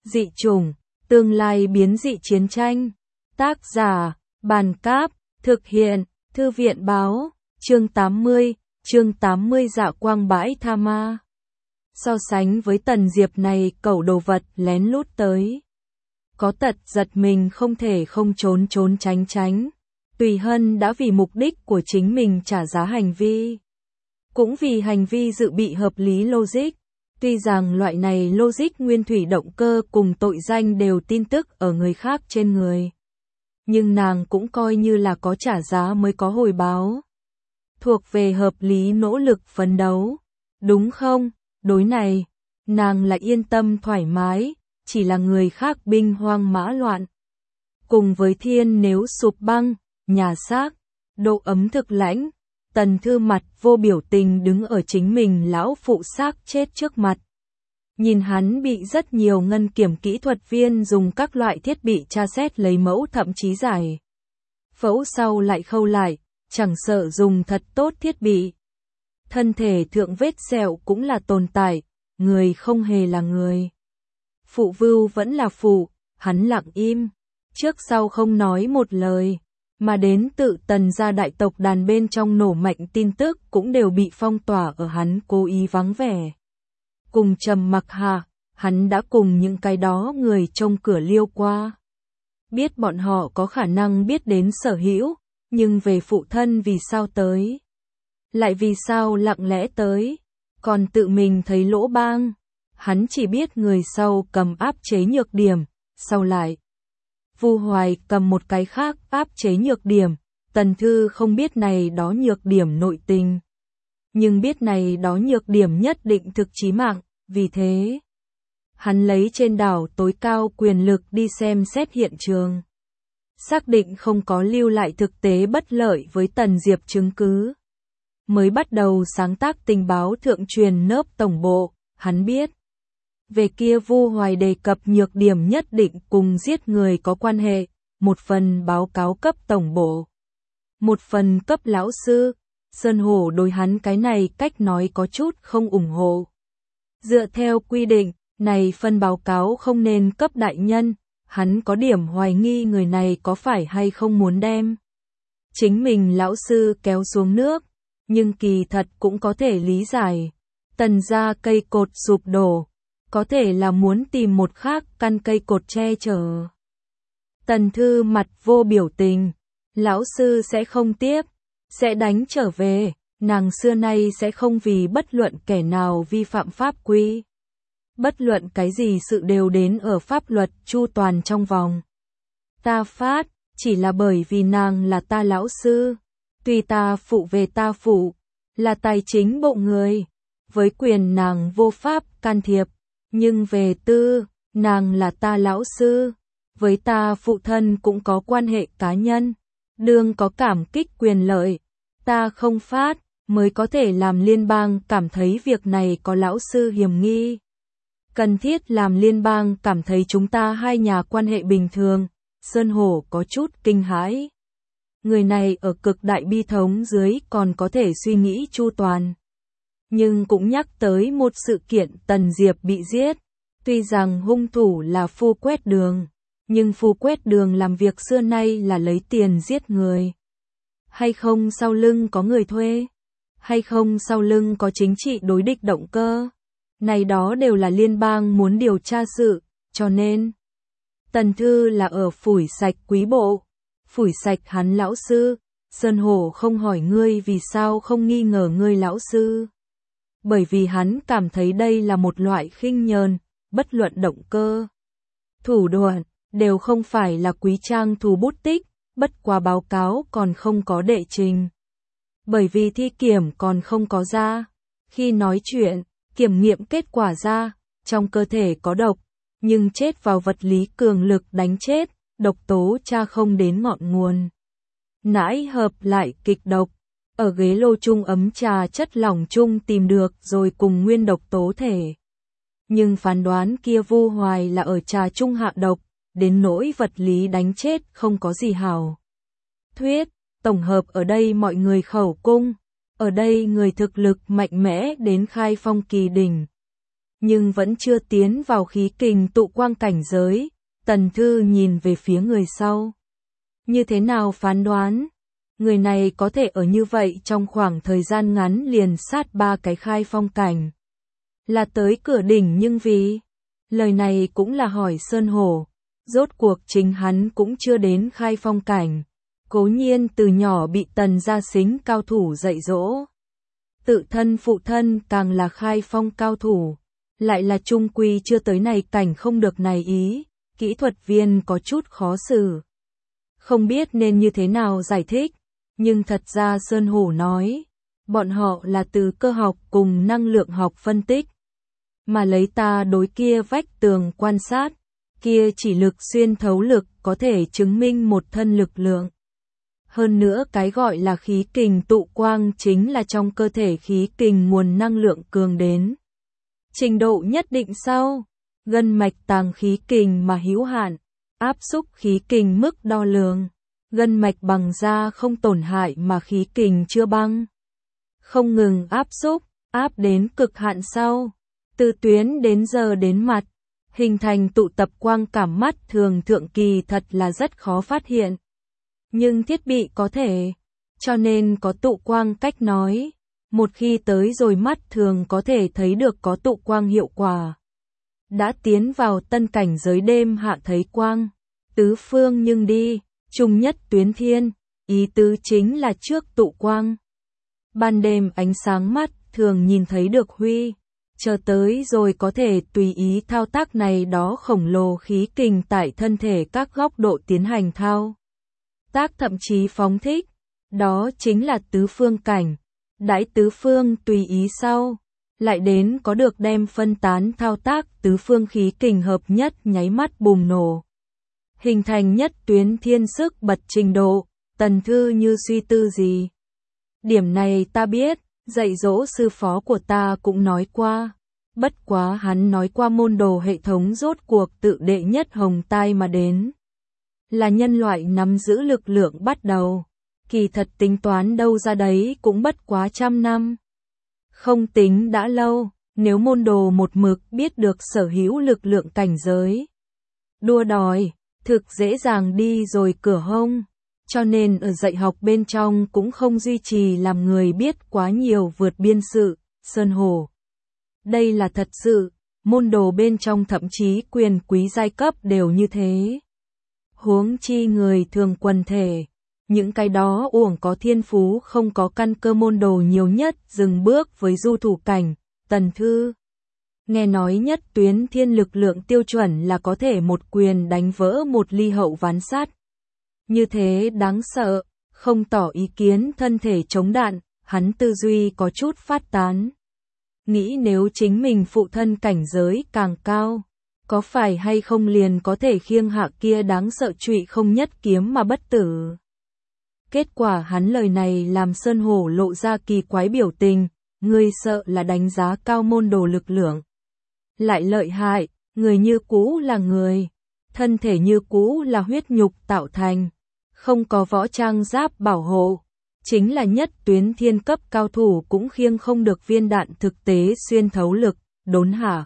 Dị chủng, tương lai biến dị chiến tranh. Tác giả, Bàn Cáp, thực hiện, Thư viện Báo, chương 80 Dạ Quang Bãi Tha Ma. So sánh với Tần Diệp này cẩu đồ vật lén lút tới. Có tật giật mình không thể không trốn tránh. Tùy Hân đã vì mục đích của chính mình trả giá hành vi. Cũng vì hành vi dự bị hợp lý logic. Tuy rằng loại này logic nguyên thủy động cơ cùng tội danh đều tin tức ở người khác trên người. Nhưng nàng cũng coi như là có trả giá mới có hồi báo. Thuộc về hợp lý nỗ lực phấn đấu. Đúng không? Đối này, nàng là yên tâm thoải mái, chỉ là người khác binh hoang mã loạn. Cùng với thiên nếu sụp băng, nhà xác, độ ấm thực lãnh, Tần Thư mặt vô biểu tình đứng ở chính mình lão phụ xác chết trước mặt. Nhìn hắn bị rất nhiều ngân kiểm kỹ thuật viên dùng các loại thiết bị tra xét lấy mẫu thậm chí giải phẫu sau lại khâu lại, chẳng sợ dùng thật tốt thiết bị. Thân thể thượng vết sẹo cũng là tồn tại, người không hề là người. Phụ vưu vẫn là phụ, hắn lặng im, trước sau không nói một lời, mà đến tự Tần gia đại tộc đàn bên trong nổ mạnh tin tức cũng đều bị phong tỏa ở hắn cố ý vắng vẻ. Cùng trầm mặc hạ, hắn đã cùng những cái đó người trông cửa liêu qua. Biết bọn họ có khả năng biết đến sở hữu, nhưng về phụ thân vì sao tới? Lại vì sao lặng lẽ tới? Còn tự mình thấy lỗ bang. Hắn chỉ biết người sau cầm áp chế nhược điểm, sau lại. Vu Hoài cầm một cái khác áp chế nhược điểm, Tần Thư không biết này đó nhược điểm nội tình. Nhưng biết này đó nhược điểm nhất định thực chí mạng, vì thế. Hắn lấy trên đảo tối cao quyền lực đi xem xét hiện trường. Xác định không có lưu lại thực tế bất lợi với Tần Diệp chứng cứ. Mới bắt đầu sáng tác tình báo thượng truyền nớp tổng bộ, hắn biết. Về kia Vu Hoài đề cập nhược điểm nhất định cùng giết người có quan hệ, một phần báo cáo cấp tổng bộ. Một phần cấp lão sư, Sơn Hổ đối hắn cái này cách nói có chút không ủng hộ. Dựa theo quy định, này phần báo cáo không nên cấp đại nhân, hắn có điểm hoài nghi người này có phải hay không muốn đem chính mình lão sư kéo xuống nước, nhưng kỳ thật cũng có thể lý giải. Tần gia cây cột sụp đổ, có thể là muốn tìm một khác căn cây cột che chở. Tần Thư mặt vô biểu tình, lão sư sẽ không tiếp, sẽ đánh trở về, nàng xưa nay sẽ không vì bất luận kẻ nào vi phạm pháp quy. Bất luận cái gì sự đều đến ở pháp luật chu toàn trong vòng. Ta phát, chỉ là bởi vì nàng là ta lão sư, tùy ta phụ về ta phụ, là tài chính bộ người, với quyền nàng vô pháp can thiệp, nhưng về tư, nàng là ta lão sư, với ta phụ thân cũng có quan hệ cá nhân, đương có cảm kích quyền lợi, ta không phát, mới có thể làm liên bang cảm thấy việc này có lão sư hiểm nghi. Cần thiết làm liên bang cảm thấy chúng ta hai nhà quan hệ bình thường, Sơn Hổ có chút kinh hãi. Người này ở cực đại bi thống dưới còn có thể suy nghĩ chu toàn. Nhưng cũng nhắc tới một sự kiện Tần Diệp bị giết. Tuy rằng hung thủ là Phu Quét Đường, nhưng Phu Quét Đường làm việc xưa nay là lấy tiền giết người. Hay không sau lưng có người thuê? Hay không sau lưng có chính trị đối địch động cơ? Này đó đều là liên bang muốn điều tra sự, cho nên Tần Thư là ở phủi sạch quý bộ, phủi sạch hắn lão sư. Sơn Hổ không hỏi ngươi vì sao không nghi ngờ ngươi lão sư. Bởi vì hắn cảm thấy đây là một loại khinh nhờn, bất luận động cơ. Thủ đoạn, đều không phải là quý trang thù bút tích, bất quá báo cáo còn không có đệ trình. Bởi vì thi kiểm còn không có ra. Khi nói chuyện, kiểm nghiệm kết quả ra, trong cơ thể có độc, nhưng chết vào vật lý cường lực đánh chết, độc tố tra không đến ngọn nguồn. Nãi hợp lại kịch độc, ở ghế lô chung ấm trà chất lỏng chung tìm được rồi cùng nguyên độc tố thể. Nhưng phán đoán kia Vu Hoài là ở trà chung hạ độc, đến nỗi vật lý đánh chết không có gì hảo. Thuyết, tổng hợp ở đây mọi người khẩu cung, ở đây người thực lực mạnh mẽ đến khai phong kỳ đỉnh. nhưng vẫn chưa tiến vào khí kình tụ quang cảnh giới. Tần Thư nhìn về phía người sau. Như thế nào phán đoán? Người này có thể ở như vậy trong khoảng thời gian ngắn liền sát 3 cái khai phong cảnh. Là tới cửa đỉnh nhưng vì... Lời này cũng là hỏi Sơn Hổ. Rốt cuộc chính hắn cũng chưa đến khai phong cảnh. Cố nhiên từ nhỏ bị Tần gia xính cao thủ dạy dỗ. Tự thân phụ thân càng là khai phong cao thủ. Lại là trung quy chưa tới này cảnh không được này ý. Kỹ thuật viên có chút khó xử. Không biết nên như thế nào giải thích. Nhưng thật ra Sơn Hổ nói. Bọn họ là từ cơ học cùng năng lượng học phân tích. Mà lấy ta đối kia vách tường quan sát. Kia chỉ lực xuyên thấu lực có thể chứng minh một thân lực lượng. Hơn nữa cái gọi là khí kình tụ quang chính là trong cơ thể khí kình nguồn năng lượng cường đến. Trình độ nhất định sau, gân mạch tàng khí kình mà hữu hạn, áp xúc khí kình mức đo lường. Gân mạch bằng da không tổn hại mà khí kình chưa băng. Không ngừng áp xúc, áp đến cực hạn sau. Từ tuyến đến giờ đến mặt, hình thành tụ tập quang cảm mắt thường thượng kỳ thật là rất khó phát hiện. Nhưng thiết bị có thể, cho nên có tụ quang cách nói. Một khi tới rồi mắt thường có thể thấy được có tụ quang hiệu quả. Đã tiến vào tân cảnh giới đêm hạ thấy quang, tứ phương nhưng đi, chung nhất tuyến thiên, ý tứ chính là trước tụ quang. Ban đêm ánh sáng mắt thường nhìn thấy được huy, chờ tới rồi có thể tùy ý thao tác này đó khổng lồ khí kình tại thân thể các góc độ tiến hành thao tác thậm chí phóng thích, đó chính là tứ phương cảnh. Đãi tứ phương tùy ý sau, lại đến có được đem phân tán thao tác tứ phương khí kình hợp nhất nháy mắt bùng nổ. Hình thành nhất tuyến thiên sức bật trình độ, Tần Thư như suy tư gì. Điểm này ta biết, dạy dỗ sư phó của ta cũng nói qua. Bất quá hắn nói qua môn đồ hệ thống rốt cuộc tự đệ nhất hồng tai mà đến. Là nhân loại nắm giữ lực lượng bắt đầu. Kỳ thật tính toán đâu ra đấy cũng bất quá 100 năm. Không tính đã lâu, nếu môn đồ một mực biết được sở hữu lực lượng cảnh giới. Đua đòi, thực dễ dàng đi rồi cửa hông. Cho nên ở dạy học bên trong cũng không duy trì làm người biết quá nhiều vượt biên sự, Sơn Hổ. Đây là thật sự, môn đồ bên trong thậm chí quyền quý giai cấp đều như thế. Huống chi người thường quần thể. Những cái đó uổng có thiên phú không có căn cơ môn đồ nhiều nhất dừng bước với du thủ cảnh, Tần Thư. Nghe nói nhất tuyến thiên lực lượng tiêu chuẩn là có thể một quyền đánh vỡ một ly hậu ván sắt. Như thế đáng sợ, không tỏ ý kiến thân thể chống đạn, hắn tư duy có chút phát tán. Nghĩ nếu chính mình phụ thân cảnh giới càng cao, có phải hay không liền có thể khiêng hạ kia đáng sợ trụy không nhất kiếm mà bất tử. Kết quả hắn lời này làm Sơn Hổ lộ ra kỳ quái biểu tình, người sợ là đánh giá cao môn đồ lực lượng. Lại lợi hại, người như cũ là người, thân thể như cũ là huyết nhục tạo thành, không có võ trang giáp bảo hộ, chính là nhất tuyến thiên cấp cao thủ cũng khiêng không được viên đạn thực tế xuyên thấu lực, đốn hả.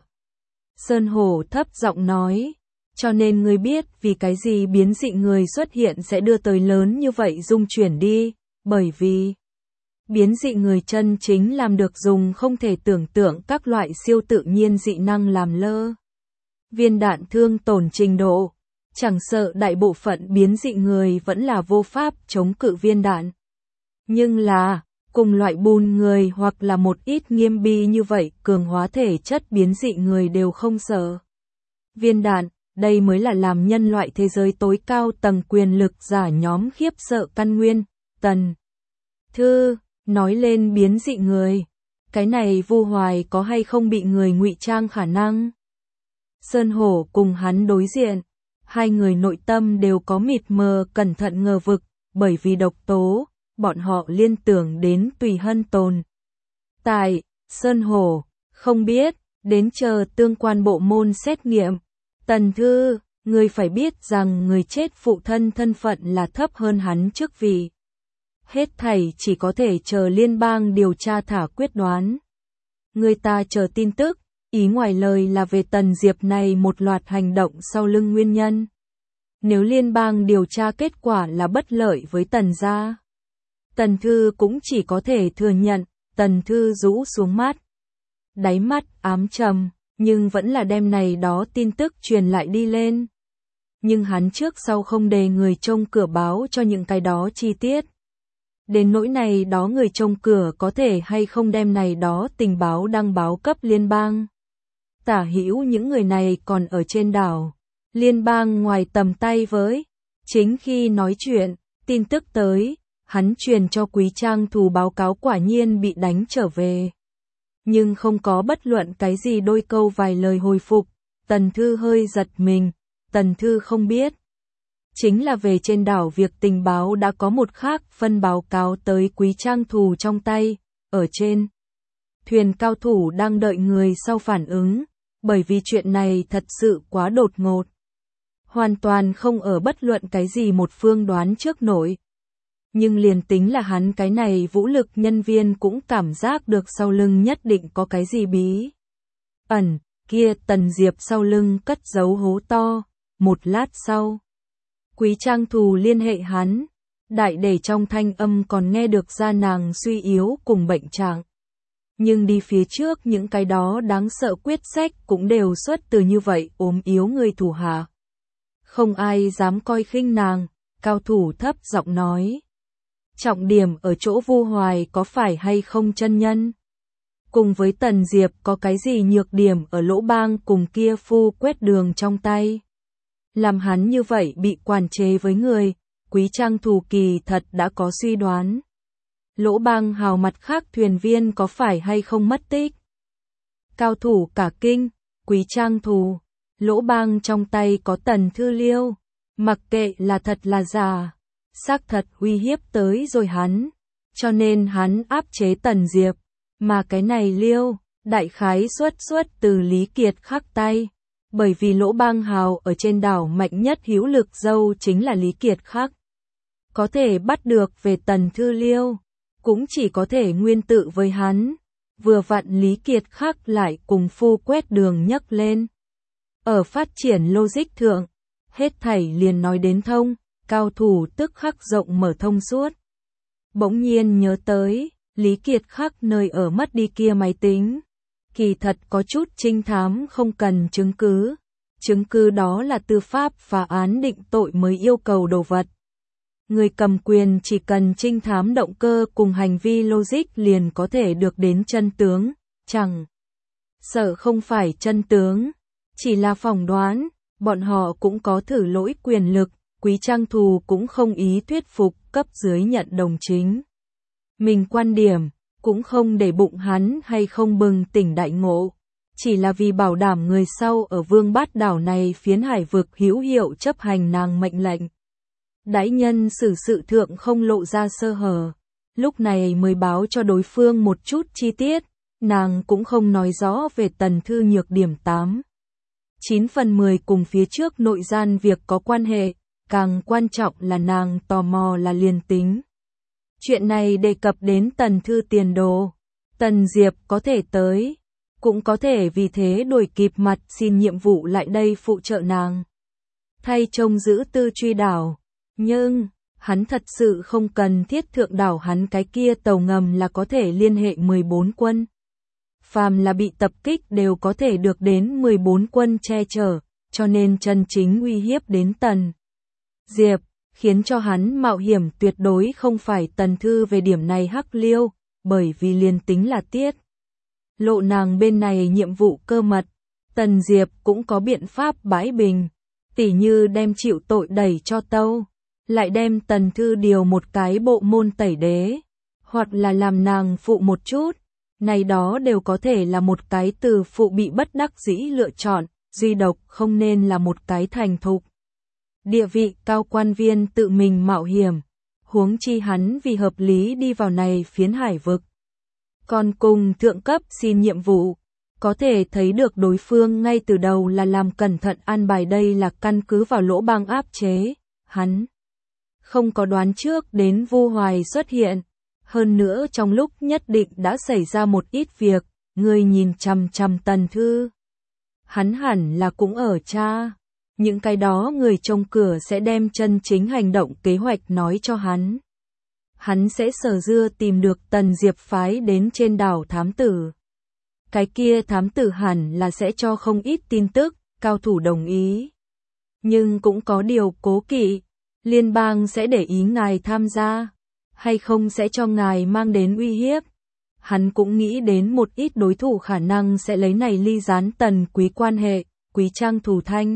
Sơn Hổ thấp giọng nói. Cho nên ngươi biết vì cái gì biến dị người xuất hiện sẽ đưa tới lớn như vậy dung chuyển đi, bởi vì biến dị người chân chính làm được dùng không thể tưởng tượng các loại siêu tự nhiên dị năng làm lơ. Viên đạn thương tổn trình độ, chẳng sợ đại bộ phận biến dị người vẫn là vô pháp chống cự viên đạn. Nhưng là, cùng loại bùn người hoặc là một ít nghiêm bi như vậy cường hóa thể chất biến dị người đều không sợ. Viên đạn. Đây mới là làm nhân loại thế giới tối cao tầng quyền lực giả nhóm khiếp sợ căn nguyên. Tần Thư nói lên biến dị người, cái này Vu Hoài có hay không bị người ngụy trang khả năng? Sơn Hổ cùng hắn đối diện, hai người nội tâm đều có mịt mờ cẩn thận ngờ vực, bởi vì độc tố, bọn họ liên tưởng đến Tùy Hân tồn tại. Sơn Hổ không biết, đến chờ tương quan bộ môn xét nghiệm. Tần Thư, người phải biết rằng người chết phụ thân thân phận là thấp hơn hắn chức vị. Hết thảy chỉ có thể chờ liên bang điều tra thả quyết đoán. Người ta chờ tin tức, Ý ngoài lời là về Tần Diệp này một loạt hành động sau lưng nguyên nhân. Nếu liên bang điều tra kết quả là bất lợi với Tần gia, Tần Thư cũng chỉ có thể thừa nhận. Tần Thư rũ xuống mắt, đáy mắt ám trầm, nhưng vẫn là đem này đó tin tức truyền lại đi lên. Nhưng hắn trước sau không để người trông cửa báo cho những cái đó chi tiết. Đến nỗi này đó người trông cửa có thể hay không đem này đó tình báo đăng báo cấp liên bang. Tả hữu những người này còn ở trên đảo, liên bang ngoài tầm tay với. Chính khi nói chuyện, tin tức tới, hắn truyền cho Quý Trang Thù báo cáo quả nhiên bị đánh trở về. Nhưng không có bất luận cái gì đôi câu vài lời hồi phục. Tần Thư hơi giật mình. Tần Thư không biết. Chính là về trên đảo việc tình báo đã có một khác phân báo cáo tới Quý Trang Thù trong tay. Ở trên thuyền cao thủ đang đợi người sau phản ứng. Bởi vì chuyện này thật sự quá đột ngột. Hoàn toàn không ở bất luận cái gì một phương đoán trước nổi. Nhưng liền tính là hắn cái này vũ lực nhân viên cũng cảm giác được sau lưng nhất định có cái gì bí ẩn. Kia Tần Diệp sau lưng cất giấu hố to. Một lát sau, Quý Trang Thù liên hệ hắn. Đại để trong thanh âm còn nghe được ra nàng suy yếu cùng bệnh trạng. Nhưng đi phía trước những cái đó đáng sợ quyết sách cũng đều xuất từ như vậy ốm yếu người thủ hạ. Không ai dám coi khinh nàng. Cao thủ thấp giọng nói. Trọng điểm ở chỗ Vu Hoài có phải hay không chân nhân? Cùng với Tần Diệp có cái gì nhược điểm ở Lỗ Bang cùng kia phu quét đường trong tay? Làm hắn như vậy bị quản chế với người, Quý Trang Thù kỳ thật đã có suy đoán. Lỗ Bang hào mặt khác thuyền viên có phải hay không mất tích? Cao thủ cả kinh, Quý Trang Thù, Lỗ Bang trong tay có Tần Thư Liêu, mặc kệ là thật là giả. Xác thật uy hiếp tới rồi hắn, cho nên hắn áp chế Tần Diệp, mà cái này Liêu, đại khái xuất từ Lý Kiệt Khắc tay, bởi vì Lỗ Bang hào ở trên đảo mạnh nhất hữu lực dâu chính là Lý Kiệt Khắc. Có thể bắt được về Tần Thư Liêu, cũng chỉ có thể nguyên tự với hắn, vừa vặn Lý Kiệt Khắc lại cùng phu quét đường nhấc lên. Ở phát triển logic thượng, hết thảy liền nói đến thông. Cao thủ tức khắc rộng mở thông suốt. Bỗng nhiên nhớ tới, Lý Kiệt Khắc nơi ở mất đi kia máy tính. Kỳ thật có chút trinh thám không cần chứng cứ. Chứng cứ đó là tư pháp phá án định tội mới yêu cầu đồ vật. Người cầm quyền chỉ cần trinh thám động cơ cùng hành vi logic liền có thể được đến chân tướng. Chẳng sợ không phải chân tướng, chỉ là phỏng đoán, bọn họ cũng có thử lỗi quyền lực. Quý Trang Thù cũng không ý thuyết phục cấp dưới nhận đồng chính. Mình quan điểm, cũng không để bụng hắn hay không bừng tỉnh đại ngộ. Chỉ là vì bảo đảm người sau ở Vương Bát Đảo này phiến hải vực hữu hiệu chấp hành nàng mệnh lệnh. Đãi nhân xử sự thượng không lộ ra sơ hở. Lúc này mới báo cho đối phương một chút chi tiết. Nàng cũng không nói rõ về Tần Thư nhược điểm 8/9 cùng phía trước nội gian việc có quan hệ. Càng quan trọng là nàng tò mò là liền tính. Chuyện này đề cập đến Tần Thư tiền đồ. Tần Diệp có thể tới, cũng có thể vì thế đổi kịp mặt xin nhiệm vụ lại đây phụ trợ nàng. Thay trông giữ Tư Truy đảo. Nhưng, hắn thật sự không cần thiết thượng đảo hắn cái kia tàu ngầm là có thể liên hệ 14 quân. Phàm là bị tập kích đều có thể được đến 14 quân che chở, cho nên chân chính uy hiếp đến Tần Diệp, khiến cho hắn mạo hiểm tuyệt đối không phải Tần Thư về điểm này hắc liêu, bởi vì liền tính là tiết. Lộ nàng bên này nhiệm vụ cơ mật, Tần Diệp cũng có biện pháp bãi bình, tỉ như đem chịu tội đẩy cho tâu, lại đem Tần Thư điều một cái bộ môn tẩy đế, hoặc là làm nàng phụ một chút, này đó đều có thể là một cái từ phụ bị bất đắc dĩ lựa chọn, duy độc không nên là một cái thành thục. Địa vị cao quan viên tự mình mạo hiểm, huống chi hắn vì hợp lý đi vào này phiến hải vực. Còn cùng thượng cấp xin nhiệm vụ, có thể thấy được đối phương ngay từ đầu là làm cẩn thận an bài đây là căn cứ vào Lỗ Bang áp chế, hắn không có đoán trước đến Vu Hoài xuất hiện, hơn nữa trong lúc nhất định đã xảy ra một ít việc, ngươi nhìn chằm chằm Tần Thư. Hắn hẳn là cũng ở cha. Những cái đó người trông cửa sẽ đem chân chính hành động kế hoạch nói cho hắn. Hắn sẽ sở dưa tìm được Tần Diệp phái đến trên đảo thám tử. Cái kia thám tử hẳn là sẽ cho không ít tin tức, cao thủ đồng ý. Nhưng cũng có điều cố kỵ, liên bang sẽ để ý ngài tham gia, hay không sẽ cho ngài mang đến uy hiếp. Hắn cũng nghĩ đến một ít đối thủ khả năng sẽ lấy này ly gián Tần Quý quan hệ, Quý Trang thủ thanh.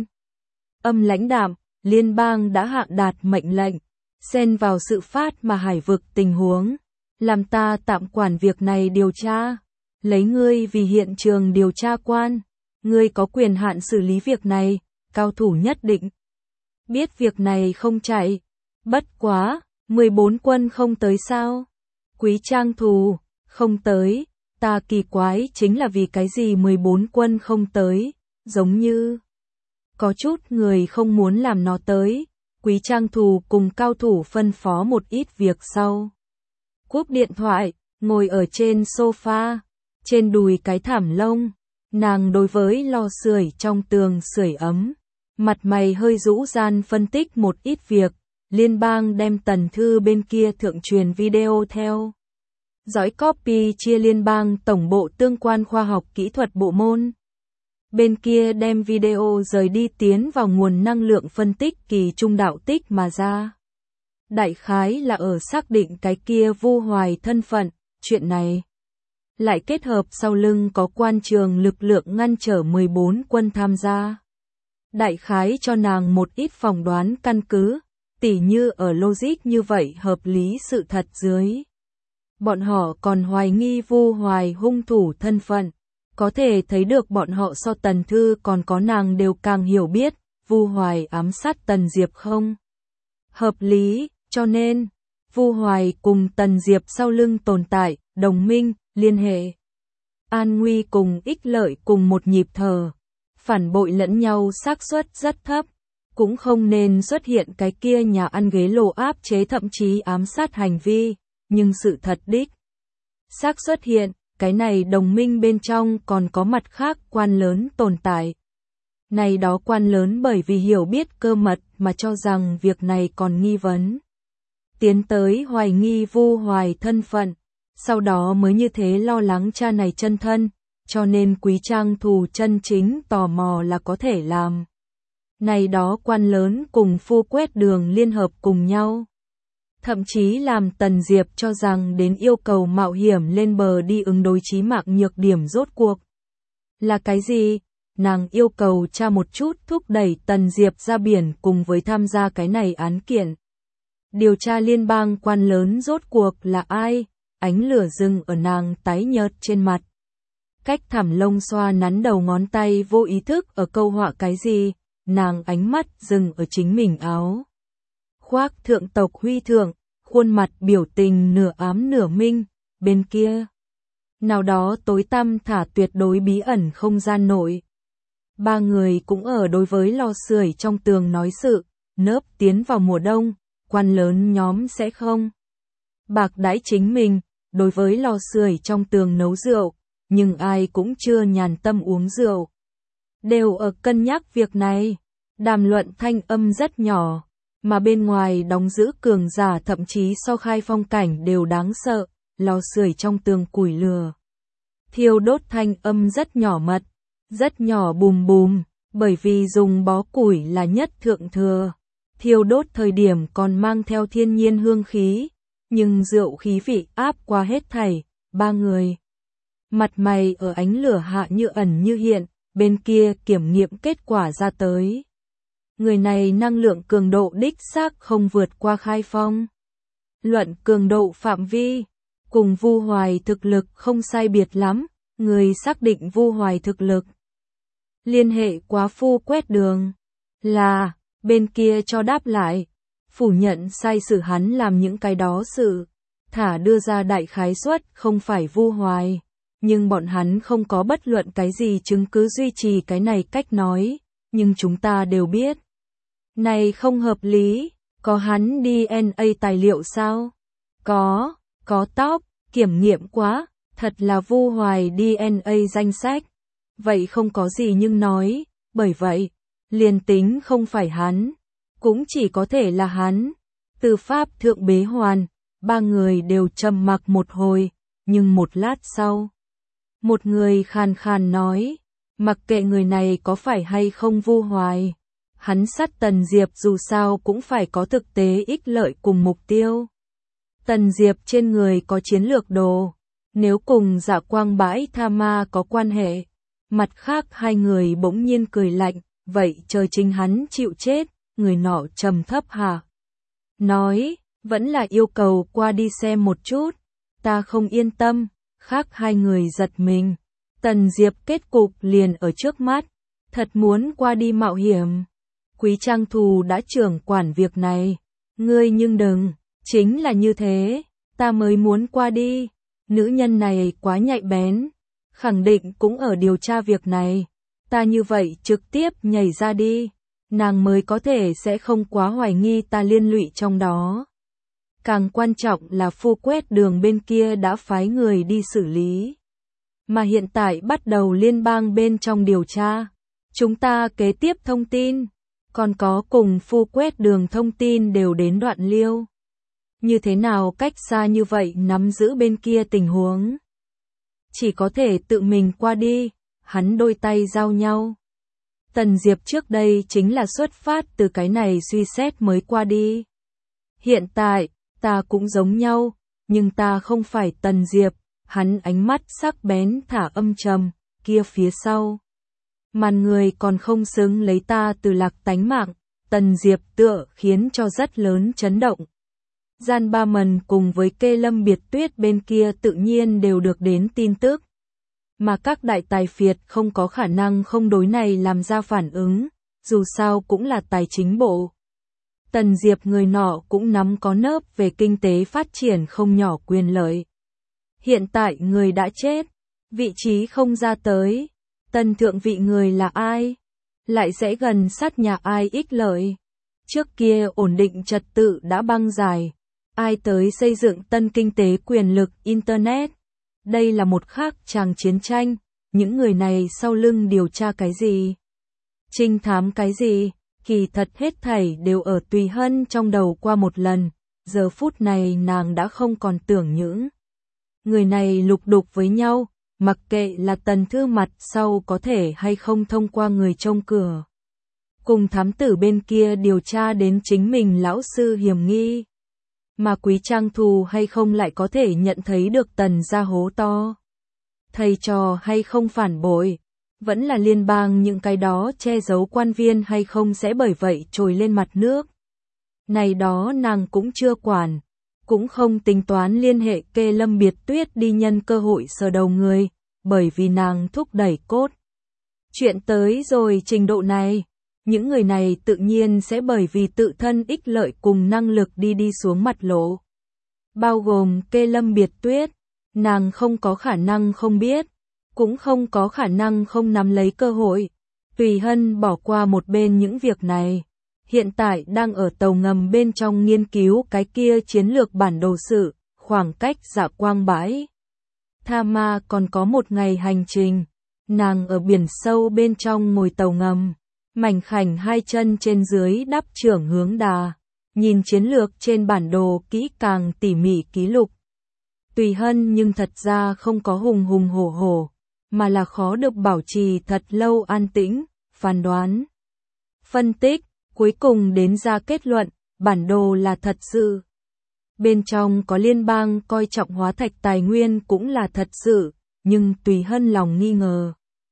Âm lãnh đạm, liên bang đã hạ đạt mệnh lệnh, xen vào sự phát mà hải vực tình huống, làm ta tạm quản việc này điều tra, lấy ngươi vì hiện trường điều tra quan, ngươi có quyền hạn xử lý việc này, cao thủ nhất định. Biết việc này không chạy, bất quá, 14 quân không tới sao? Quý Trang thù, không tới, ta kỳ quái chính là vì cái gì 14 quân không tới, giống như có chút người không muốn làm nó tới. Quý Trang thù cùng cao thủ phân phó một ít việc sau. Cúp điện thoại, ngồi ở trên sofa, trên đùi cái thảm lông, nàng đối với lò sưởi trong tường sưởi ấm, mặt mày hơi rũ gian phân tích một ít việc, liên bang đem Tần Thư bên kia thượng truyền video theo. Dõi copy chia liên bang tổng bộ tương quan khoa học kỹ thuật bộ môn. Bên kia đem video rời đi tiến vào nguồn năng lượng phân tích kỳ trung đạo tích mà ra. Đại khái là ở xác định cái kia Vu Hoài thân phận, chuyện này. Lại kết hợp sau lưng có quan trường lực lượng ngăn trở 14 quân tham gia. Đại khái cho nàng một ít phỏng đoán căn cứ, tỉ như ở logic như vậy hợp lý sự thật dưới. Bọn họ còn hoài nghi Vu Hoài hung thủ thân phận. Có thể thấy được bọn họ so Tần Thư còn có nàng đều càng hiểu biết, Vu Hoài ám sát Tần Diệp không? Hợp lý, cho nên, Vu Hoài cùng Tần Diệp sau lưng tồn tại, đồng minh, liên hệ. An nguy cùng ích lợi cùng một nhịp thở, phản bội lẫn nhau xác suất rất thấp, cũng không nên xuất hiện cái kia nhà ăn ghế lô áp chế thậm chí ám sát hành vi, nhưng sự thật đích. Xác xuất hiện. Cái này đồng minh bên trong còn có mặt khác quan lớn tồn tại. Này đó quan lớn bởi vì hiểu biết cơ mật mà cho rằng việc này còn nghi vấn. Tiến tới hoài nghi Vu Hoài thân phận, sau đó mới như thế lo lắng cha này chân thân, cho nên Quý Trang thù chân chính tò mò là có thể làm. Này đó quan lớn cùng Phu Quét Đường liên hợp cùng nhau. Thậm chí làm Tần Diệp cho rằng đến yêu cầu mạo hiểm lên bờ đi ứng đối chí mạng nhược điểm rốt cuộc. Là cái gì? Nàng yêu cầu tra một chút thúc đẩy Tần Diệp ra biển cùng với tham gia cái này án kiện. Điều tra liên bang quan lớn rốt cuộc là ai? Ánh lửa rừng ở nàng tái nhợt trên mặt. Cách thảm lông xoa nắn đầu ngón tay vô ý thức ở câu họa cái gì? Nàng ánh mắt dừng ở chính mình áo khoác thượng tộc huy thượng, khuôn mặt biểu tình nửa ám nửa minh, bên kia. Nào đó tối tăm thả tuyệt đối bí ẩn không gian nội. Ba người cũng ở đối với lò sưởi trong tường nói sự, nớp tiến vào mùa đông, quan lớn nhóm sẽ không bạc đãi chính mình, đối với lò sưởi trong tường nấu rượu, nhưng ai cũng chưa nhàn tâm uống rượu. Đều ở cân nhắc việc này, đàm luận thanh âm rất nhỏ. Mà bên ngoài đóng giữ cường giả thậm chí so khai phong cảnh đều đáng sợ, lò sưởi trong tường củi lửa. Thiêu đốt thanh âm rất nhỏ mật, rất nhỏ bùm bùm, bởi vì dùng bó củi là nhất thượng thừa. Thiêu đốt thời điểm còn mang theo thiên nhiên hương khí, nhưng rượu khí vị áp qua hết thảy, ba người. Mặt mày ở ánh lửa hạ như ẩn như hiện, bên kia kiểm nghiệm kết quả ra tới. Người này năng lượng cường độ đích xác không vượt qua khai phong. Luận cường độ phạm vi, cùng Vu Hoài thực lực không sai biệt lắm, người xác định Vu Hoài thực lực. Liên hệ quá Phu Quét Đường, là, bên kia cho đáp lại, phủ nhận sai sự hắn làm những cái đó sự, thả đưa ra đại khái suất không phải Vu Hoài, nhưng bọn hắn không có bất luận cái gì chứng cứ duy trì cái này cách nói, nhưng chúng ta đều biết. Này không hợp lý, có hắn DNA tài liệu sao? Có tóc, kiểm nghiệm quá, Thật là Vu Hoài DNA danh sách. Vậy không có gì nhưng nói, bởi vậy, liền tính không phải hắn, cũng chỉ có thể là hắn. Từ Pháp Thượng Bế Hoàn, ba người đều trầm mặc một hồi, nhưng một lát sau, một người khàn khàn nói, mặc kệ người này có phải hay không Vu Hoài, hắn sát Tần Diệp dù sao cũng phải có thực tế ích lợi cùng mục tiêu. Tần Diệp trên người có chiến lược đồ, nếu cùng Dạ Quang Bãi Tha Ma có quan hệ. Mặt khác hai người bỗng nhiên cười lạnh, vậy chờ chính hắn chịu chết, người nọ trầm thấp hả? Nói, vẫn là yêu cầu qua đi xem một chút, ta không yên tâm, khác hai người giật mình. Tần Diệp kết cục liền ở trước mắt, thật muốn qua đi mạo hiểm. Quý Trang Thù đã trưởng quản việc này, ngươi nhưng đừng, chính là như thế, ta mới muốn qua đi, nữ nhân này quá nhạy bén, khẳng định cũng ở điều tra việc này, ta như vậy trực tiếp nhảy ra đi, nàng mới có thể sẽ không quá hoài nghi ta liên lụy trong đó. Càng quan trọng là Phu Quét Đường bên kia đã phái người đi xử lý, mà hiện tại bắt đầu liên bang bên trong điều tra. Chúng ta kế tiếp thông tin, còn có cùng Phu Quét Đường thông tin đều đến Đoạn Liêu. Như thế nào cách xa như vậy nắm giữ bên kia tình huống? Chỉ có thể tự mình qua đi, hắn đôi tay giao nhau. Tần Diệp trước đây chính là xuất phát từ cái này suy xét mới qua đi. Hiện tại, ta cũng giống nhau, nhưng ta không phải Tần Diệp, hắn ánh mắt sắc bén thả âm trầm, kia phía sau. Màn người còn không xứng lấy ta từ lạc tánh mạng, Tần Diệp tựa khiến cho rất lớn chấn động. Gian Ba Mần cùng với Kê Lâm Biệt Tuyết bên kia tự nhiên đều được đến tin tức. Mà các đại tài phiệt không có khả năng không đối này làm ra phản ứng, dù sao cũng là tài chính bộ. Tần Diệp người nọ cũng nắm có nớp về kinh tế phát triển không nhỏ quyền lợi. Hiện tại người đã chết, vị trí không ra tới, tần thượng vị người là ai? Lại sẽ gần sát nhà ai ích lợi? Trước kia ổn định trật tự đã băng dài, ai tới xây dựng tân kinh tế quyền lực Internet? Đây là một khác tràng chiến tranh, những người này sau lưng điều tra cái gì? Trinh thám cái gì? Kỳ thật hết thảy đều ở Tùy Hân trong đầu qua một lần, giờ phút này nàng đã không còn tưởng những người này lục đục với nhau, mặc kệ là Tần Thư mặt sau có thể hay không thông qua người trông cửa. Cùng thám tử bên kia điều tra đến chính mình lão sư hiểm nghi. Mà Quý Trang Thù hay không lại có thể nhận thấy được Tần gia hố to. Thầy trò hay không phản bội, vẫn là liên bang những cái đó che giấu quan viên hay không sẽ bởi vậy trồi lên mặt nước. Này đó nàng cũng chưa quản, cũng không tính toán liên hệ Kê Lâm Biệt Tuyết đi nhân cơ hội sờ đầu người, bởi vì nàng thúc đẩy cốt. Chuyện tới rồi trình độ này, những người này tự nhiên sẽ bởi vì tự thân ích lợi cùng năng lực đi xuống mặt lộ. Bao gồm Kê Lâm Biệt Tuyết, nàng không có khả năng không biết, cũng không có khả năng không nắm lấy cơ hội. Tùy Hân bỏ qua một bên những việc này, hiện tại đang ở tàu ngầm bên trong nghiên cứu cái kia chiến lược bản đồ sự, khoảng cách Dạ Quang Bãi Tha Ma còn có một ngày hành trình. Nàng ở biển sâu bên trong ngồi tàu ngầm, mảnh khảnh hai chân trên dưới đắp trưởng hướng đà, nhìn chiến lược trên bản đồ kỹ càng tỉ mỉ ký lục. Tùy Hân nhưng thật ra không có hùng hùng hổ hổ, mà là khó được bảo trì thật lâu an tĩnh, phán đoán, phân tích, cuối cùng đến ra kết luận, bản đồ là thật sự. Bên trong có liên bang coi trọng hóa thạch tài nguyên cũng là thật sự, nhưng Tùy Hân lòng nghi ngờ.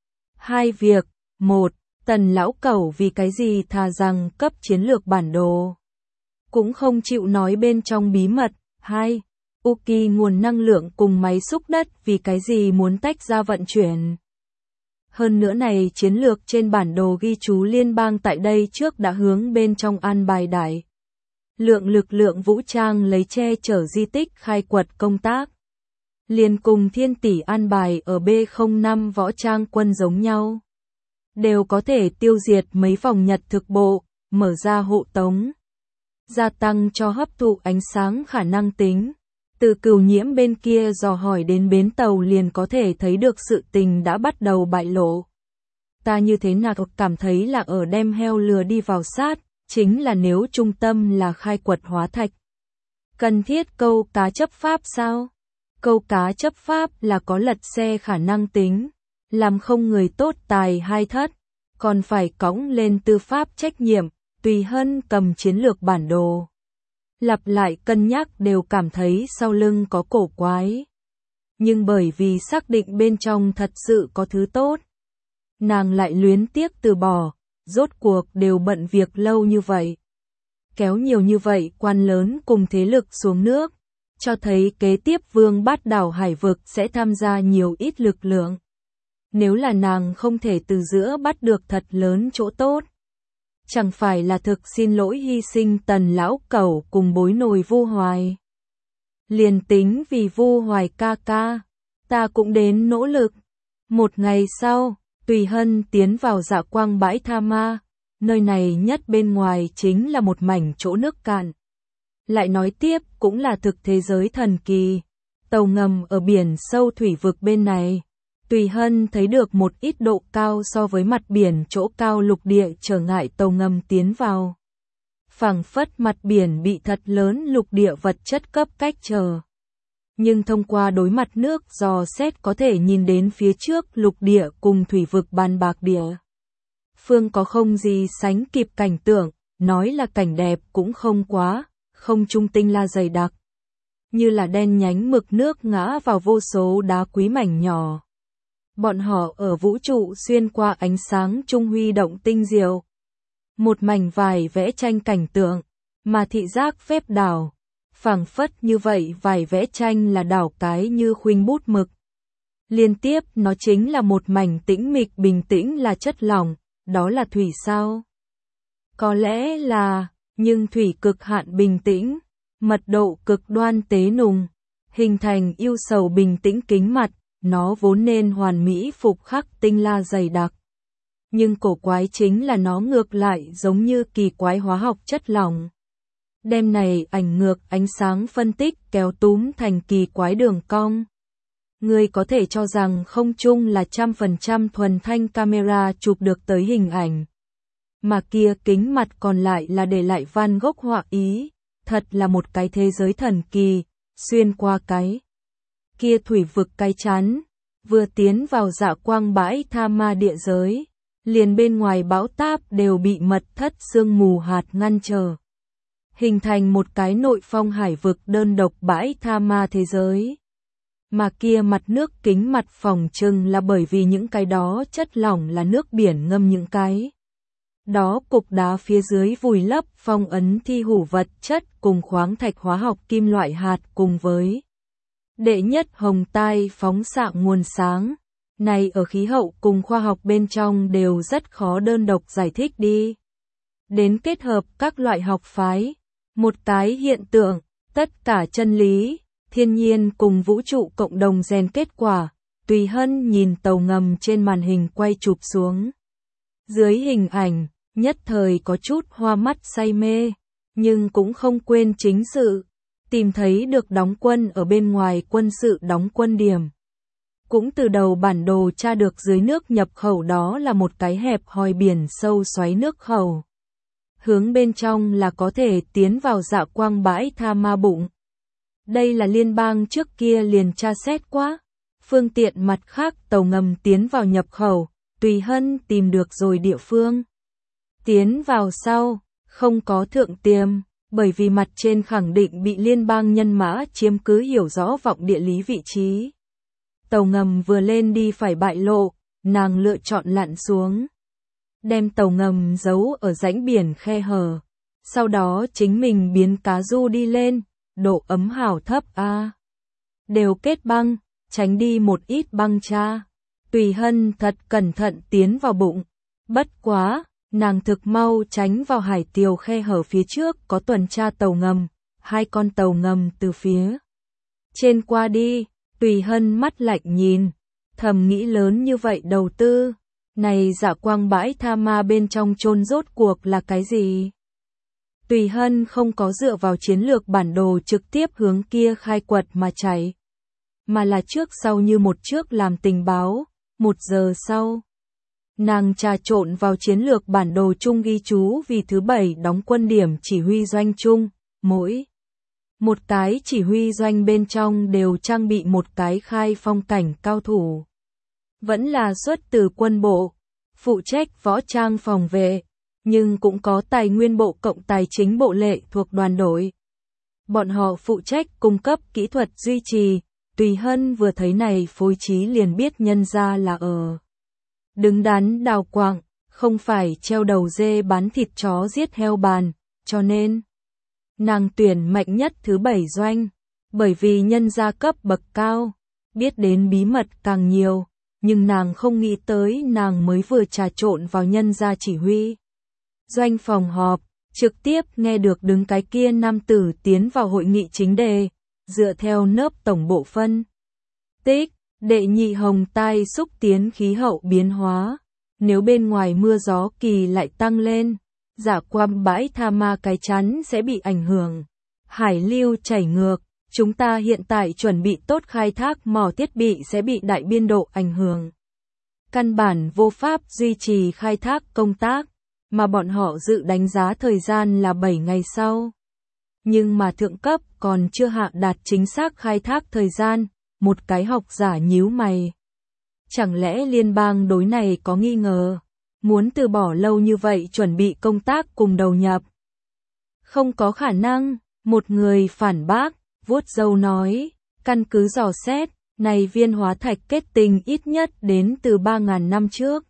Hai việc, một, Tần lão cẩu vì cái gì thà rằng cấp chiến lược bản đồ, cũng không chịu nói bên trong bí mật. Hai, Uki nguồn năng lượng cùng máy xúc đất vì cái gì muốn tách ra vận chuyển. Hơn nữa này chiến lược trên bản đồ ghi chú liên bang tại đây trước đã hướng bên trong an bài đại lượng lực lượng vũ trang lấy che chở di tích khai quật công tác. Liền cùng Thiên Tỷ an bài ở B05 võ trang quân giống nhau. Đều có thể tiêu diệt mấy vòng nhật thực bộ, mở ra hộ tống, gia tăng cho hấp thụ ánh sáng khả năng tính. Từ Cửu Nhiễm bên kia dò hỏi đến bến tàu liền có thể thấy được sự tình đã bắt đầu bại lộ. Ta như thế nào cảm thấy là ở đem heo lừa đi vào sát, chính là nếu trung tâm là khai quật hóa thạch. Cần thiết câu cá chấp pháp sao? Câu cá chấp pháp là có lật xe khả năng tính, làm không người tốt tài hai thất, còn phải cõng lên tư pháp trách nhiệm, Tùy Hân cầm chiến lược bản đồ. Lặp lại cân nhắc đều cảm thấy sau lưng có cổ quái. Nhưng bởi vì xác định bên trong thật sự có thứ tốt, nàng lại luyến tiếc từ bỏ, rốt cuộc đều bận việc lâu như vậy. Kéo nhiều như vậy quan lớn cùng thế lực xuống nước, cho thấy kế tiếp Vương Bát Đảo hải vực sẽ tham gia nhiều ít lực lượng. Nếu là nàng không thể từ giữa bắt được thật lớn chỗ tốt, chẳng phải là thực xin lỗi hy sinh Tần lão cẩu cùng bối nồi Vu Hoài. Liền tính vì Vu Hoài ca ca, ta cũng đến nỗ lực. Một ngày sau, Tùy Hân tiến vào Dạ Quang bãi Tha Ma, nơi này nhất bên ngoài chính là một mảnh chỗ nước cạn. Lại nói tiếp cũng là thực thế giới thần kỳ, tàu ngầm ở biển sâu thủy vực bên này. Tùy Hân thấy được một ít độ cao so với mặt biển chỗ cao lục địa trở ngại tàu ngầm tiến vào. Phảng phất mặt biển bị thật lớn lục địa vật chất cấp cách trở. Nhưng thông qua đối mặt nước dò xét có thể nhìn đến phía trước lục địa cùng thủy vực bàn bạc địa. Phương có không gì sánh kịp cảnh tượng, nói là cảnh đẹp cũng không quá, không trung tinh la dày đặc. Như là đen nhánh mực nước ngã vào vô số đá quý mảnh nhỏ. Bọn họ ở vũ trụ xuyên qua ánh sáng trung huy động tinh diệu. Một mảnh vải vẽ tranh cảnh tượng, mà thị giác phép đảo. Phảng phất như vậy vải vẽ tranh là đảo cái như khuynh bút mực. Liên tiếp nó chính là một mảnh tĩnh mịch bình tĩnh là chất lỏng, đó là thủy sao? Có lẽ là, nhưng thủy cực hạn bình tĩnh, mật độ cực đoan tế nùng, hình thành yêu sầu bình tĩnh kính mặt, nó vốn nên hoàn mỹ phục khắc tinh la dày đặc. Nhưng cổ quái chính là nó ngược lại giống như kỳ quái hóa học chất lỏng. Đem này ảnh ngược ánh sáng phân tích kéo túm thành kỳ quái đường cong. Người có thể cho rằng không chung là 100% thuần thanh camera chụp được tới hình ảnh. Mà kia kính mặt còn lại là để lại Van Gogh họa ý, thật là một cái thế giới thần kỳ, xuyên qua cái kia thủy vực cái chắn, vừa tiến vào Dạ Quang bãi Tha Ma địa giới, liền bên ngoài bão táp đều bị mật thất sương mù hạt ngăn trở. Hình thành một cái nội phong hải vực đơn độc bãi Tha Ma thế giới. Mà kia mặt nước kính mặt phỏng chừng là bởi vì những cái đó chất lỏng là nước biển ngâm những cái. Đó cục đá phía dưới vùi lấp phong ấn thi hủ vật chất cùng khoáng thạch hóa học kim loại hạt cùng với đệ nhất hồng tai phóng xạ nguồn sáng. Này ở khí hậu cùng khoa học bên trong đều rất khó đơn độc giải thích đi. Đến kết hợp các loại học phái, một cái hiện tượng, tất cả chân lý, thiên nhiên cùng vũ trụ cộng đồng rèn kết quả. Tùy Hân nhìn tàu ngầm trên màn hình quay chụp xuống. Dưới hình ảnh, nhất thời có chút hoa mắt say mê, nhưng cũng không quên chính sự. Tìm thấy được đóng quân ở bên ngoài quân sự đóng quân điểm. Cũng từ đầu bản đồ tra được dưới nước nhập khẩu đó là một cái hẹp hòi biển sâu xoáy nước khẩu. Hướng bên trong là có thể tiến vào Dạ Quang bãi Tha Ma bụng. Đây là liên bang trước kia liền tra xét quá. Phương tiện mặt khác tàu ngầm tiến vào nhập khẩu, Tùy Hân tìm được rồi địa phương. Tiến vào sau, không có thượng tiêm, bởi vì mặt trên khẳng định bị liên bang nhân mã chiếm cứ hiểu rõ vọng địa lý vị trí. Tàu ngầm vừa lên đi phải bại lộ, nàng lựa chọn lặn xuống. Đem tàu ngầm giấu ở rãnh biển khe hở. Sau đó chính mình biến cá du đi lên, độ ấm hảo thấp a. Đều kết băng, tránh đi một ít băng cha. Tùy Hân thật cẩn thận tiến vào bụng. Bất quá, nàng thực mau tránh vào hải tiều khe hở phía trước có tuần tra tàu ngầm, hai con tàu ngầm từ phía trên qua đi. Tùy Hân mắt lạnh nhìn, thầm nghĩ lớn như vậy đầu tư, này Dạ Quang bãi Tha Ma bên trong chôn rốt cuộc là cái gì? Tùy Hân không có dựa vào chiến lược bản đồ trực tiếp hướng kia khai quật mà chạy, mà là trước sau như một trước làm tình báo. 1 giờ sau, nàng trà trộn vào chiến lược bản đồ chung ghi chú vì thứ 7 đóng quân điểm chỉ huy doanh chung, mỗi một cái chỉ huy doanh bên trong đều trang bị một cái khai phong cảnh cao thủ. Vẫn là xuất từ quân bộ, phụ trách võ trang phòng vệ, nhưng cũng có tài nguyên bộ cộng tài chính bộ lệ thuộc đoàn đội. Bọn họ phụ trách cung cấp kỹ thuật duy trì. Tùy Hân vừa thấy này phối trí liền biết nhân ra là ở đứng đắn đào quạng, không phải treo đầu dê bán thịt chó giết heo bàn, cho nên nàng tuyển mạnh nhất thứ 7 doanh, bởi vì nhân gia cấp bậc cao, biết đến bí mật càng nhiều, nhưng nàng không nghĩ tới nàng mới vừa trà trộn vào nhân gia chỉ huy. Doanh phòng họp, trực tiếp nghe được đứng cái kia nam tử tiến vào hội nghị chính đề, dựa theo nớp tổng bộ phân tích, đệ nhị hồng tai xúc tiến khí hậu biến hóa, nếu bên ngoài mưa gió kỳ lại tăng lên, giả quam bãi Tha Ma cái chắn sẽ bị ảnh hưởng. Hải lưu chảy ngược, chúng ta hiện tại chuẩn bị tốt khai thác mỏ thiết bị sẽ bị đại biên độ ảnh hưởng. Căn bản vô pháp duy trì khai thác công tác, mà bọn họ dự đánh giá thời gian là 7 ngày sau. Nhưng mà thượng cấp còn chưa hạ đạt chính xác khai thác thời gian, một cái học giả nhíu mày. Chẳng lẽ liên bang đối này có nghi ngờ, muốn từ bỏ lâu như vậy chuẩn bị công tác cùng đầu nhập? Không có khả năng, một người phản bác, vuốt râu nói, căn cứ dò xét, này viên hóa thạch kết tinh ít nhất đến từ 3.000 năm trước.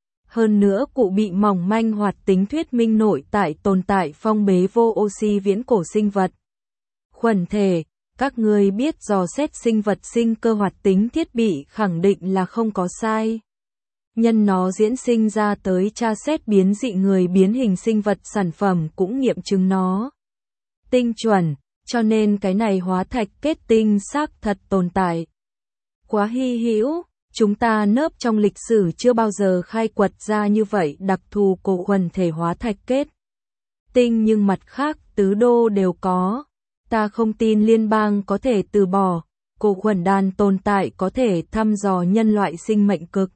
Hơn nữa cụ bị mỏng manh hoạt tính thuyết minh nội tại tồn tại phong bế vô oxy viễn cổ sinh vật. Khuẩn thể, các người biết dò xét sinh vật sinh cơ hoạt tính thiết bị khẳng định là không có sai. Nhân nó diễn sinh ra tới tra xét biến dị người biến hình sinh vật sản phẩm cũng nghiệm chứng nó tinh chuẩn, cho nên cái này hóa thạch kết tinh xác thật tồn tại. Quá hy hữu, chúng ta nớp trong lịch sử chưa bao giờ khai quật ra như vậy đặc thù cổ quần thể hóa thạch kết tinh, nhưng mặt khác tứ đô đều có. Ta không tin liên bang có thể từ bỏ, cổ quần đàn tồn tại có thể thăm dò nhân loại sinh mệnh cực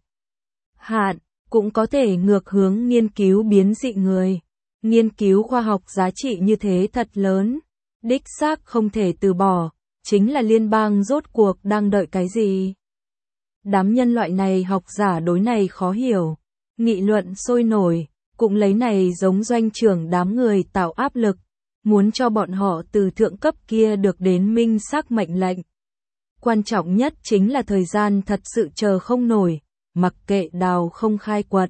hạn, cũng có thể ngược hướng nghiên cứu biến dị người. Nghiên cứu khoa học giá trị như thế thật lớn, đích xác không thể từ bỏ, chính là liên bang rốt cuộc đang đợi cái gì? Đám nhân loại này học giả đối này khó hiểu, nghị luận sôi nổi, cũng lấy này giống doanh trưởng đám người tạo áp lực, muốn cho bọn họ từ thượng cấp kia được đến minh xác mệnh lệnh. Quan trọng nhất chính là thời gian thật sự chờ không nổi, mặc kệ đào không khai quật.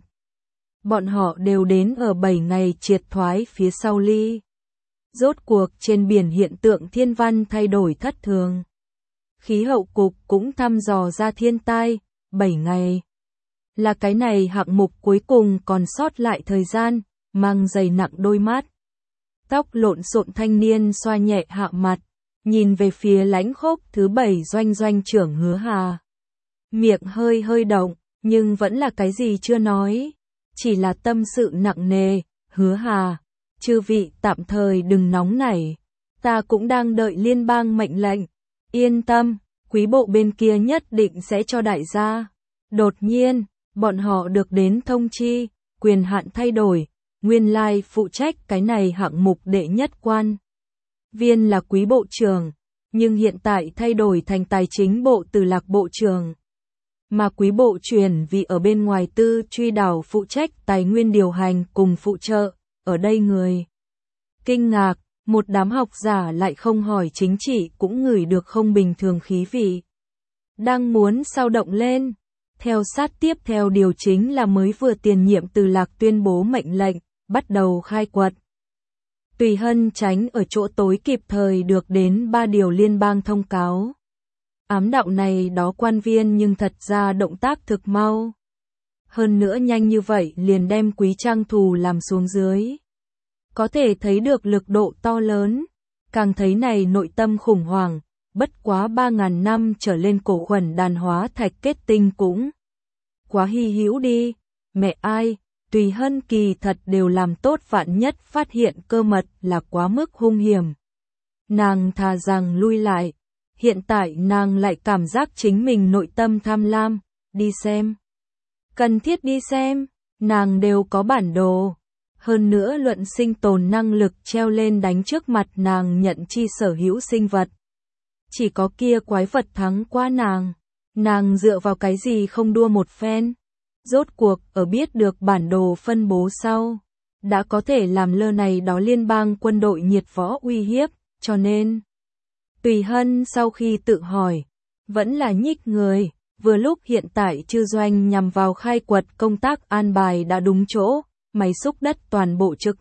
Bọn họ đều đến ở 7 ngày triệt thoái phía sau ly. Rốt cuộc trên biển hiện tượng thiên văn thay đổi thất thường. Khí hậu cục cũng thăm dò ra thiên tai, 7 ngày. Là cái này hạng mục cuối cùng còn sót lại thời gian, mang giày nặng đôi mắt. Tóc lộn xộn thanh niên xoa nhẹ hạ mặt, nhìn về phía lãnh khốc thứ 7 doanh trưởng Hứa Hà. Miệng hơi hơi động, nhưng vẫn là cái gì chưa nói. Chỉ là tâm sự nặng nề, Hứa Hà, chư vị tạm thời đừng nóng nảy. Ta cũng đang đợi liên bang mệnh lệnh. Yên tâm, quý bộ bên kia nhất định sẽ cho đại gia. Đột nhiên, bọn họ được đến thông chi, quyền hạn thay đổi, nguyên lai phụ trách cái này hạng mục đệ nhất quan viên là quý bộ trưởng, nhưng hiện tại thay đổi thành tài chính bộ từ Lạc bộ trưởng. Mà quý bộ chuyển vì ở bên ngoài tư truy đảo phụ trách tài nguyên điều hành cùng phụ trợ, ở đây người kinh ngạc, một đám học giả lại không hỏi chính trị cũng ngửi được không bình thường khí vị. Đang muốn sao động lên, theo sát tiếp theo điều chính là mới vừa tiền nhiệm từ Lạc tuyên bố mệnh lệnh, bắt đầu khai quật. Tùy Hân tránh ở chỗ tối kịp thời được đến 3 điều liên bang thông cáo. Ám đạo này đó quan viên nhưng thật ra động tác thực mau. Hơn nữa nhanh như vậy liền đem Quý Trang Thù làm xuống dưới. Có thể thấy được lực độ to lớn, càng thấy này nội tâm khủng hoảng, bất quá 3.000 năm trở lên cổ khuẩn đàn hóa thạch kết tinh cũng quá hy hữu đi. Mẹ ai, Tùy Hân kỳ thật đều làm tốt, vạn nhất phát hiện cơ mật là quá mức hung hiểm. Nàng thà rằng lui lại. Hiện tại nàng lại cảm giác chính mình nội tâm tham lam. Đi xem. Cần thiết đi xem. Nàng đều có bản đồ. Hơn nữa luận sinh tồn năng lực treo lên đánh trước mặt nàng nhận chi sở hữu sinh vật. Chỉ có kia quái vật thắng qua nàng. Nàng dựa vào cái gì không đua một phen. Rốt cuộc ở biết được bản đồ phân bố sau, đã có thể làm lơ này đó liên bang quân đội nhiệt võ uy hiếp, cho nên Tùy Hân sau khi tự hỏi, vẫn là nhích người, vừa lúc hiện tại chư doanh nhằm vào khai quật công tác an bài đã đúng chỗ, máy xúc đất toàn bộ trực.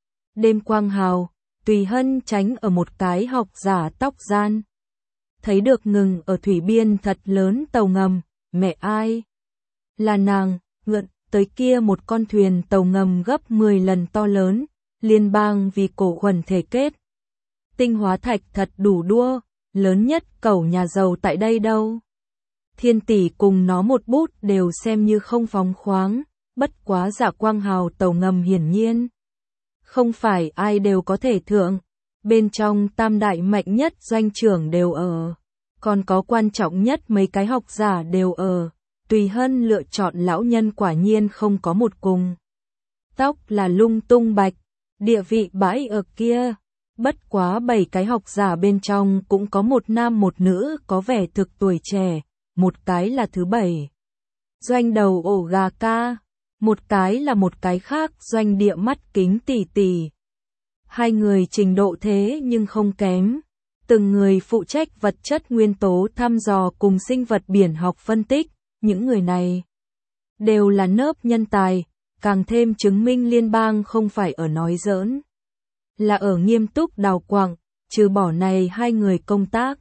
Đêm quang hào, Tùy Hân tránh ở một cái học giả tóc gian. Thấy được ngừng ở thủy biên thật lớn tàu ngầm, mẹ ai? Là nàng, ngượn, tới kia một con thuyền tàu ngầm gấp 10 lần to lớn, liên bang vì cổ quần thể kết. Tinh hóa thạch thật đủ đua, lớn nhất cẩu nhà giàu tại đây đâu. Thiên tỷ cùng nó một bút đều xem như không phóng khoáng, bất quá Dạ Quang Hào tàu ngầm hiển nhiên. Không phải ai đều có thể thượng, bên trong tam đại mạnh nhất doanh trưởng đều ở, còn có quan trọng nhất mấy cái học giả đều ở. Tùy Hân lựa chọn lão nhân quả nhiên không có một cùng. Tóc là lung tung bạch, địa vị bãi ở kia. Bất quá 7 cái học giả bên trong cũng có một nam một nữ có vẻ thực tuổi trẻ, một cái là thứ 7. Doanh đầu ổ gà ca, một cái là một cái khác doanh địa mắt kính tỷ tỷ. Hai người trình độ thế nhưng không kém. Từng người phụ trách vật chất nguyên tố thăm dò cùng sinh vật biển học phân tích. Những người này đều là nớp nhân tài, càng thêm chứng minh liên bang không phải ở nói giỡn, là ở nghiêm túc đào quặng, trừ bỏ này hai người công tác.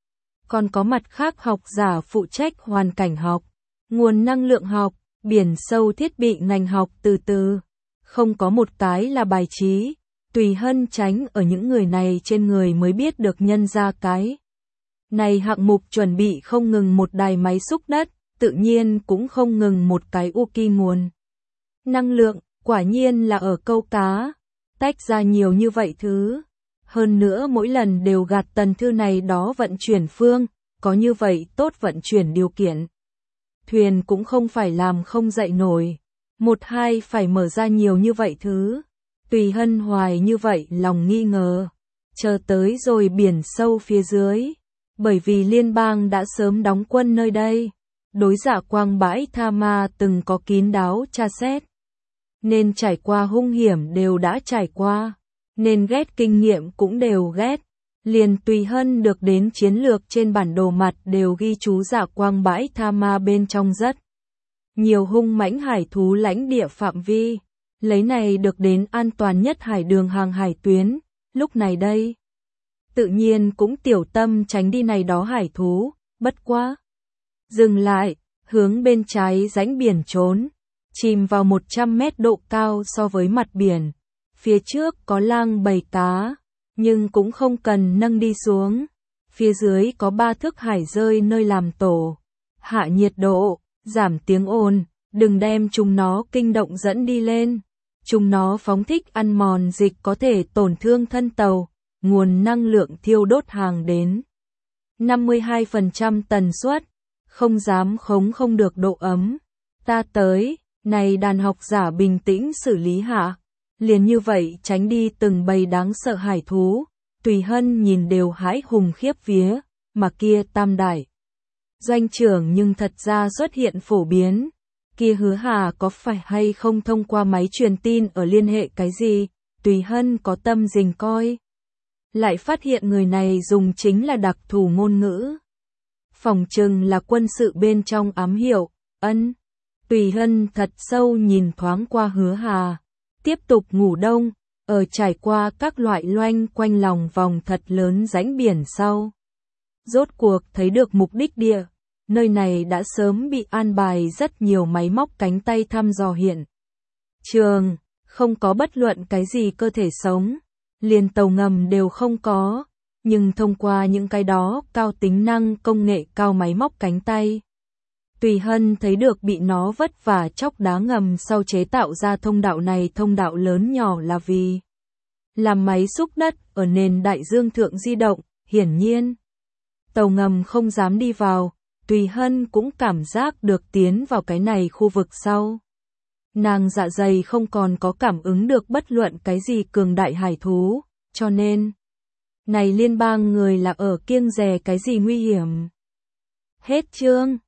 Còn có mặt khác học giả phụ trách hoàn cảnh học, nguồn năng lượng học, biển sâu thiết bị ngành học từ từ. Không có một cái là bài trí, Tùy Hân tránh ở những người này trên người mới biết được nhân ra cái. Này hạng mục chuẩn bị không ngừng một đài máy xúc đất, tự nhiên cũng không ngừng một cái Uki nguồn năng lượng, quả nhiên là ở câu cá, tách ra nhiều như vậy thứ. Hơn nữa mỗi lần đều gạt tần thư này đó vận chuyển phương, có như vậy tốt vận chuyển điều kiện. Thuyền cũng không phải làm không dậy nổi, một hai phải mở ra nhiều như vậy thứ. Tùy Hân hoài như vậy lòng nghi ngờ, chờ tới rồi biển sâu phía dưới, bởi vì liên bang đã sớm đóng quân nơi đây. Đối Dạ Quang bãi Tha Ma từng có kín đáo tra xét. Nên trải qua hung hiểm đều đã trải qua. Nên ghét kinh nghiệm cũng đều ghét. Liền Tùy Hân được đến chiến lược trên bản đồ mặt đều ghi chú Dạ Quang bãi Tha Ma bên trong rất nhiều hung mãnh hải thú lãnh địa phạm vi. Lấy này được đến an toàn nhất hải đường hàng hải tuyến. Lúc này đây, tự nhiên cũng tiểu tâm tránh đi này đó hải thú, bất quá. Dừng lại, hướng bên trái rãnh biển trốn, chìm vào 100 mét độ cao so với mặt biển. Phía trước có lang bầy cá, nhưng cũng không cần nâng đi xuống. Phía dưới có 3 thước hải rơi nơi làm tổ. Hạ nhiệt độ, giảm tiếng ồn, đừng đem chúng nó kinh động dẫn đi lên. Chúng nó phóng thích ăn mòn dịch có thể tổn thương thân tàu, nguồn năng lượng thiêu đốt hàng đến 52% tần suất. Không dám khống không được độ ấm. Ta tới, này đàn học giả bình tĩnh xử lý hạ. Liền như vậy tránh đi từng bầy đáng sợ hải thú. Tùy Hân nhìn đều hãi hùng khiếp vía, mà kia tam đại doanh trưởng nhưng thật ra xuất hiện phổ biến. Kia Hứa Hà có phải hay không thông qua máy truyền tin ở liên hệ cái gì? Tùy Hân có tâm rình coi. Lại phát hiện người này dùng chính là đặc thù ngôn ngữ. Phòng trừng là quân sự bên trong ám hiệu, ân. Tùy Hân thật sâu nhìn thoáng qua Hứa Hà, tiếp tục ngủ đông, ở trải qua các loại loanh quanh lòng vòng thật lớn rãnh biển sau. Rốt cuộc thấy được mục đích địa, nơi này đã sớm bị an bài rất nhiều máy móc cánh tay thăm dò hiện trường, không có bất luận cái gì cơ thể sống, liền tàu ngầm đều không có. Nhưng thông qua những cái đó cao tính năng công nghệ cao máy móc cánh tay, Tùy Hân thấy được bị nó vất vả chóc đá ngầm sau chế tạo ra thông đạo này, thông đạo lớn nhỏ là vì làm máy xúc đất ở nền đại dương thượng di động, hiển nhiên. Tàu ngầm không dám đi vào, Tùy Hân cũng cảm giác được tiến vào cái này khu vực sau. Nàng dạ dày không còn có cảm ứng được bất luận cái gì cường đại hải thú, cho nên này liên bang người là ở kiêng dè cái gì nguy hiểm. Hết chương.